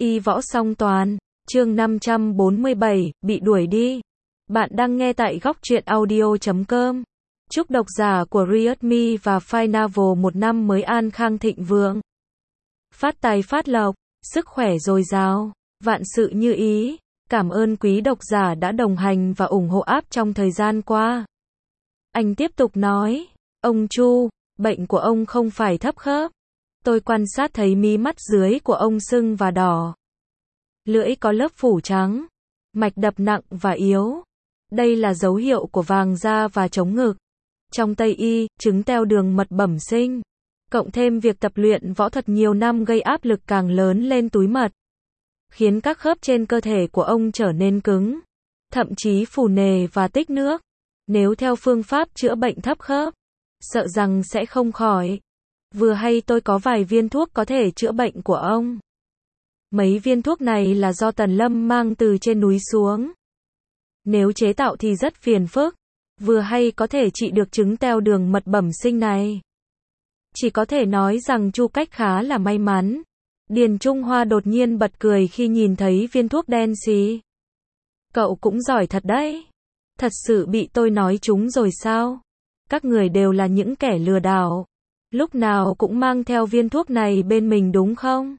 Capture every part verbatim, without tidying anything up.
Y võ song toàn, chương năm trăm bốn mươi bảy, bị đuổi đi. Bạn đang nghe tại góc truyện audio chấm com. Chúc độc giả của Redmi và Finavel một năm mới an khang thịnh vượng. Phát tài phát lộc, sức khỏe dồi dào, vạn sự như ý. Cảm ơn quý độc giả đã đồng hành và ủng hộ app trong thời gian qua. Anh tiếp tục nói, ông Chu, bệnh của ông không phải thấp khớp. Tôi quan sát thấy mí mắt dưới của ông sưng và đỏ. Lưỡi có lớp phủ trắng. Mạch đập nặng và yếu. Đây là dấu hiệu của vàng da và chống ngực. Trong Tây y, chứng teo đường mật bẩm sinh. Cộng thêm việc tập luyện võ thuật nhiều năm gây áp lực càng lớn lên túi mật. Khiến các khớp trên cơ thể của ông trở nên cứng. Thậm chí phù nề và tích nước. Nếu theo phương pháp chữa bệnh thấp khớp, sợ rằng sẽ không khỏi. Vừa hay tôi có vài viên thuốc có thể chữa bệnh của ông. Mấy viên thuốc này là do Tần Lâm mang từ trên núi xuống. Nếu chế tạo thì rất phiền phức. Vừa hay có thể trị được chứng teo đường mật bẩm sinh này. Chỉ có thể nói rằng Chu Cách khá là may mắn. Điền Trung Hoa đột nhiên bật cười khi nhìn thấy viên thuốc đen xì. Cậu cũng giỏi thật đấy. Thật sự bị tôi nói trúng rồi sao? Các người đều là những kẻ lừa đảo. Lúc nào cũng mang theo viên thuốc này bên mình đúng không?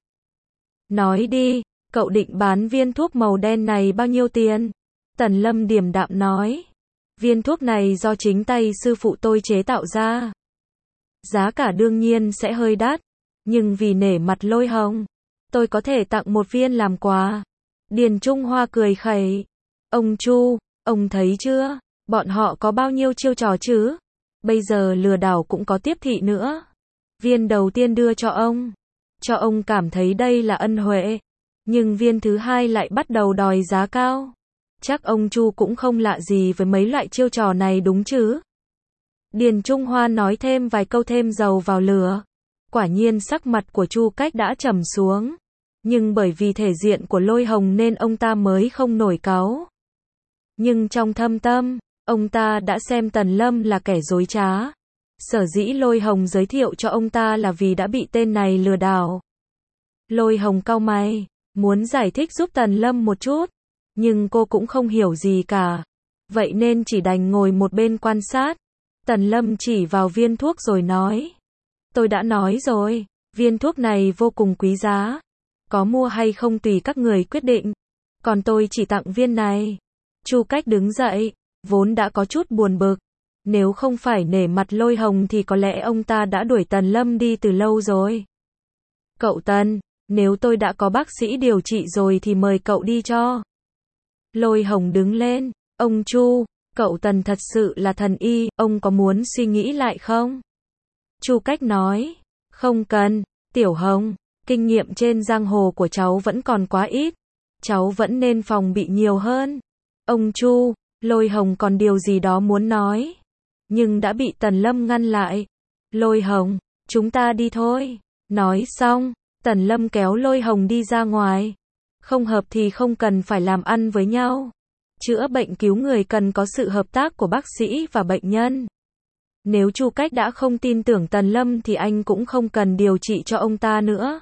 Nói đi, cậu định bán viên thuốc màu đen này bao nhiêu tiền? Tần Lâm điềm đạm nói. Viên thuốc này do chính tay sư phụ tôi chế tạo ra. Giá cả đương nhiên sẽ hơi đắt. Nhưng vì nể mặt Lôi Hồng, tôi có thể tặng một viên làm quà. Điền Trung Hoa cười khẩy. Ông Chu, ông thấy chưa? Bọn họ có bao nhiêu chiêu trò chứ? Bây giờ lừa đảo cũng có tiếp thị nữa. Viên đầu tiên đưa cho ông. Cho ông cảm thấy đây là ân huệ. Nhưng viên thứ hai lại bắt đầu đòi giá cao. Chắc ông Chu cũng không lạ gì với mấy loại chiêu trò này đúng chứ? Điền Trung Hoa nói thêm vài câu thêm dầu vào lửa. Quả nhiên sắc mặt của Chu Cách đã trầm xuống. Nhưng bởi vì thể diện của Lôi Hồng nên ông ta mới không nổi cáu. Nhưng trong thâm tâm, ông ta đã xem Tần Lâm là kẻ dối trá. Sở dĩ Lôi Hồng giới thiệu cho ông ta là vì đã bị tên này lừa đảo. Lôi Hồng cau mày, muốn giải thích giúp Tần Lâm một chút. Nhưng cô cũng không hiểu gì cả. Vậy nên chỉ đành ngồi một bên quan sát. Tần Lâm chỉ vào viên thuốc rồi nói. Tôi đã nói rồi, viên thuốc này vô cùng quý giá. Có mua hay không tùy các người quyết định. Còn tôi chỉ tặng viên này. Chu Cách đứng dậy, vốn đã có chút buồn bực. Nếu không phải nể mặt Lôi Hồng thì có lẽ ông ta đã đuổi Tần Lâm đi từ lâu rồi. Cậu Tần, nếu tôi đã có bác sĩ điều trị rồi thì mời cậu đi cho. Lôi Hồng đứng lên, ông Chu, cậu Tần thật sự là thần y, ông có muốn suy nghĩ lại không? Chu Cách nói, không cần, Tiểu Hồng, kinh nghiệm trên giang hồ của cháu vẫn còn quá ít. Cháu vẫn nên phòng bị nhiều hơn. Ông Chu, Lôi Hồng còn điều gì đó muốn nói. Nhưng đã bị Tần Lâm ngăn lại. Lôi Hồng, chúng ta đi thôi. Nói xong, Tần Lâm kéo Lôi Hồng đi ra ngoài. Không hợp thì không cần phải làm ăn với nhau. Chữa bệnh cứu người cần có sự hợp tác của bác sĩ và bệnh nhân. Nếu Chu Cách đã không tin tưởng Tần Lâm thì anh cũng không cần điều trị cho ông ta nữa.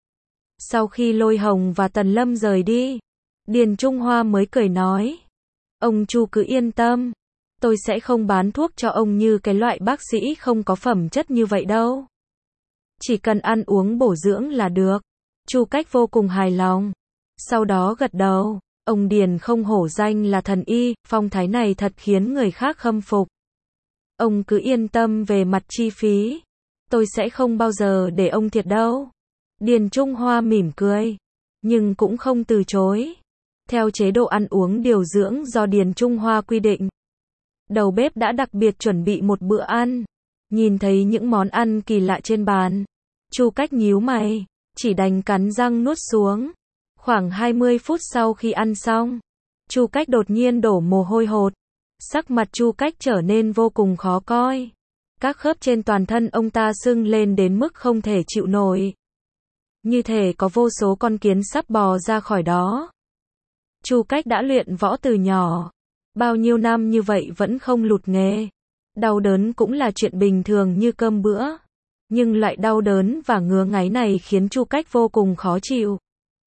Sau khi Lôi Hồng và Tần Lâm rời đi, Điền Trung Hoa mới cười nói. Ông Chu cứ yên tâm. Tôi sẽ không bán thuốc cho ông như cái loại bác sĩ không có phẩm chất như vậy đâu. Chỉ cần ăn uống bổ dưỡng là được. Chu Cách vô cùng hài lòng. Sau đó gật đầu. Ông Điền không hổ danh là thần y, phong thái này thật khiến người khác khâm phục. Ông cứ yên tâm về mặt chi phí. Tôi sẽ không bao giờ để ông thiệt đâu. Điền Trung Hoa mỉm cười. Nhưng cũng không từ chối. Theo chế độ ăn uống điều dưỡng do Điền Trung Hoa quy định. Đầu bếp đã đặc biệt chuẩn bị một bữa ăn. Nhìn thấy những món ăn kỳ lạ trên bàn. Chu Cách nhíu mày. Chỉ đành cắn răng nuốt xuống. Khoảng hai mươi phút sau khi ăn xong. Chu Cách đột nhiên đổ mồ hôi hột. Sắc mặt Chu Cách trở nên vô cùng khó coi. Các khớp trên toàn thân ông ta sưng lên đến mức không thể chịu nổi. Như thể có vô số con kiến sắp bò ra khỏi đó. Chu Cách đã luyện võ từ nhỏ. Bao nhiêu năm như vậy vẫn không lụt nghề. Đau đớn cũng là chuyện bình thường như cơm bữa. Nhưng loại đau đớn và ngứa ngáy này khiến Chu Cách vô cùng khó chịu.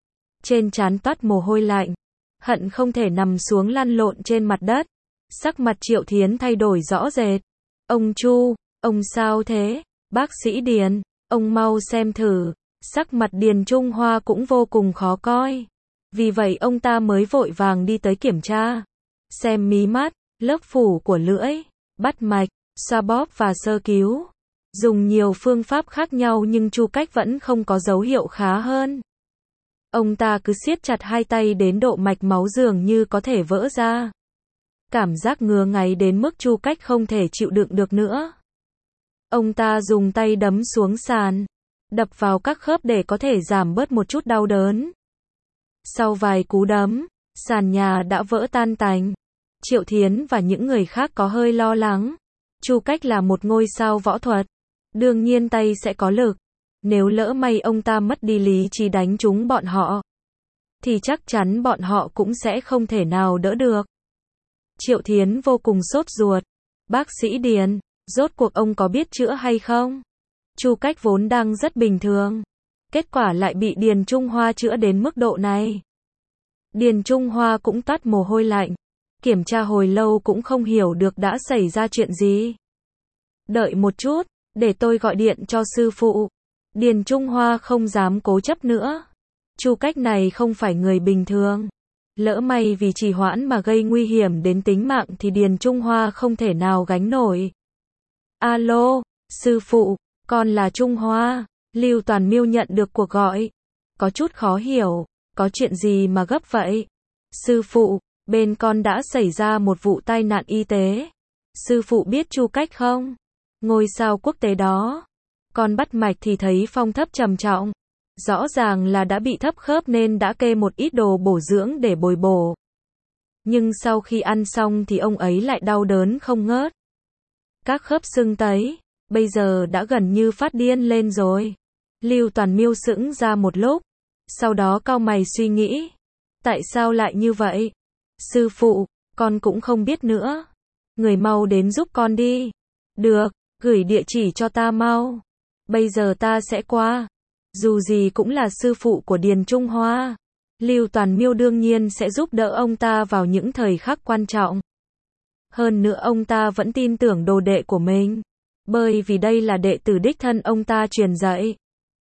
trên trán toát mồ hôi lạnh, hận không thể nằm xuống lăn lộn trên mặt đất. Sắc mặt Triệu Thiến thay đổi rõ rệt. Ông Chu, ông sao thế? Bác sĩ Điền, ông mau xem thử. Sắc mặt Điền Trung Hoa cũng vô cùng khó coi. Vì vậy ông ta mới vội vàng đi tới kiểm tra. Xem mí mắt, lớp phủ của lưỡi, bắt mạch, xoa bóp và sơ cứu. Dùng nhiều phương pháp khác nhau nhưng Chu Cách vẫn không có dấu hiệu khá hơn. Ông ta cứ siết chặt hai tay đến độ mạch máu dường như có thể vỡ ra. Cảm giác ngứa ngáy đến mức Chu Cách không thể chịu đựng được nữa. Ông ta dùng tay đấm xuống sàn, đập vào các khớp để có thể giảm bớt một chút đau đớn. Sau vài cú đấm, sàn nhà đã vỡ tan tành. Triệu Thiến và những người khác có hơi lo lắng. Chu Cách là một ngôi sao võ thuật, đương nhiên tay sẽ có lực. Nếu lỡ may ông ta mất đi lý trí đánh trúng bọn họ, thì chắc chắn bọn họ cũng sẽ không thể nào đỡ được. Triệu Thiến vô cùng sốt ruột. Bác sĩ Điền, rốt cuộc ông có biết chữa hay không? Chu Cách vốn đang rất bình thường. Kết quả lại bị Điền Trung Hoa chữa đến mức độ này. Điền Trung Hoa cũng toát mồ hôi lạnh. Kiểm tra hồi lâu cũng không hiểu được đã xảy ra chuyện gì. Đợi một chút, để tôi gọi điện cho sư phụ. Điền Trung Hoa không dám cố chấp nữa. Chu Cách này không phải người bình thường. Lỡ may vì trì hoãn mà gây nguy hiểm đến tính mạng thì Điền Trung Hoa không thể nào gánh nổi. Alo, sư phụ, con là Trung Hoa. Lưu Toàn Miêu nhận được cuộc gọi. Có chút khó hiểu, có chuyện gì mà gấp vậy? Sư phụ, bên con đã xảy ra một vụ tai nạn y tế. Sư phụ biết Chu Cách không? Ngôi sao quốc tế đó. Con bắt mạch thì thấy phong thấp trầm trọng. Rõ ràng là đã bị thấp khớp nên đã kê một ít đồ bổ dưỡng để bồi bổ. Nhưng sau khi ăn xong thì ông ấy lại đau đớn không ngớt. Các khớp sưng tấy, bây giờ đã gần như phát điên lên rồi. Lưu Toàn Miêu sững ra một lúc, sau đó cau mày suy nghĩ. Tại sao lại như vậy? Sư phụ, con cũng không biết nữa. Người mau đến giúp con đi. Được, gửi địa chỉ cho ta mau. Bây giờ ta sẽ qua. Dù gì cũng là sư phụ của Điền Trung Hoa. Lưu Toàn Miêu đương nhiên sẽ giúp đỡ ông ta vào những thời khắc quan trọng. Hơn nữa ông ta vẫn tin tưởng đồ đệ của mình. Bởi vì đây là đệ tử đích thân ông ta truyền dạy.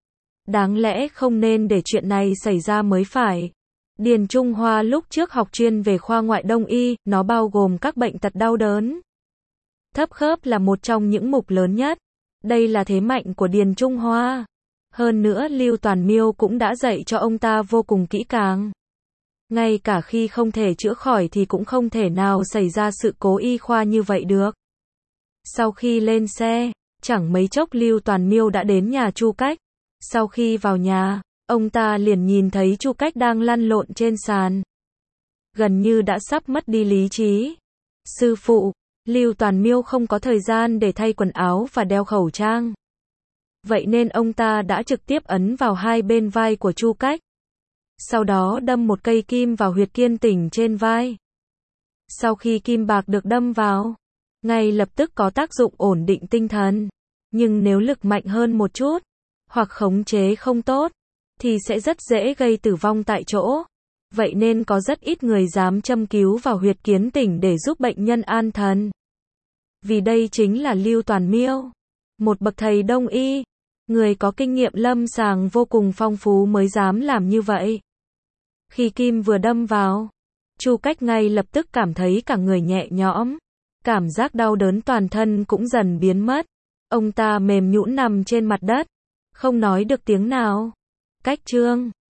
Đáng lẽ không nên để chuyện này xảy ra mới phải. Điền Trung Hoa lúc trước học chuyên về khoa ngoại đông y, nó bao gồm các bệnh tật đau đớn. Thấp khớp là một trong những mục lớn nhất. Đây là thế mạnh của Điền Trung Hoa. Hơn nữa Lưu Toàn Miêu cũng đã dạy cho ông ta vô cùng kỹ càng. Ngay cả khi không thể chữa khỏi thì cũng không thể nào xảy ra sự cố y khoa như vậy được. Sau khi lên xe, chẳng mấy chốc Lưu Toàn Miêu đã đến nhà Chu Cách. Sau khi vào nhà, ông ta liền nhìn thấy Chu Cách đang lăn lộn trên sàn. Gần như đã sắp mất đi lý trí. Sư phụ, Lưu Toàn Miêu không có thời gian để thay quần áo và đeo khẩu trang. Vậy nên ông ta đã trực tiếp ấn vào hai bên vai của Chu Cách. Sau đó đâm một cây kim vào huyệt kiên tỉnh trên vai. Sau khi kim bạc được đâm vào, ngay lập tức có tác dụng ổn định tinh thần. Nhưng nếu lực mạnh hơn một chút, hoặc khống chế không tốt, thì sẽ rất dễ gây tử vong tại chỗ. Vậy nên có rất ít người dám châm cứu vào huyệt kiến tỉnh để giúp bệnh nhân an thần. Vì đây chính là Lưu Toàn Miêu, một bậc thầy đông y, người có kinh nghiệm lâm sàng vô cùng phong phú mới dám làm như vậy. Khi kim vừa đâm vào, Chu Cách ngay lập tức cảm thấy cả người nhẹ nhõm. Cảm giác đau đớn toàn thân cũng dần biến mất. Ông ta mềm nhũn nằm trên mặt đất, không nói được tiếng nào. Cách chương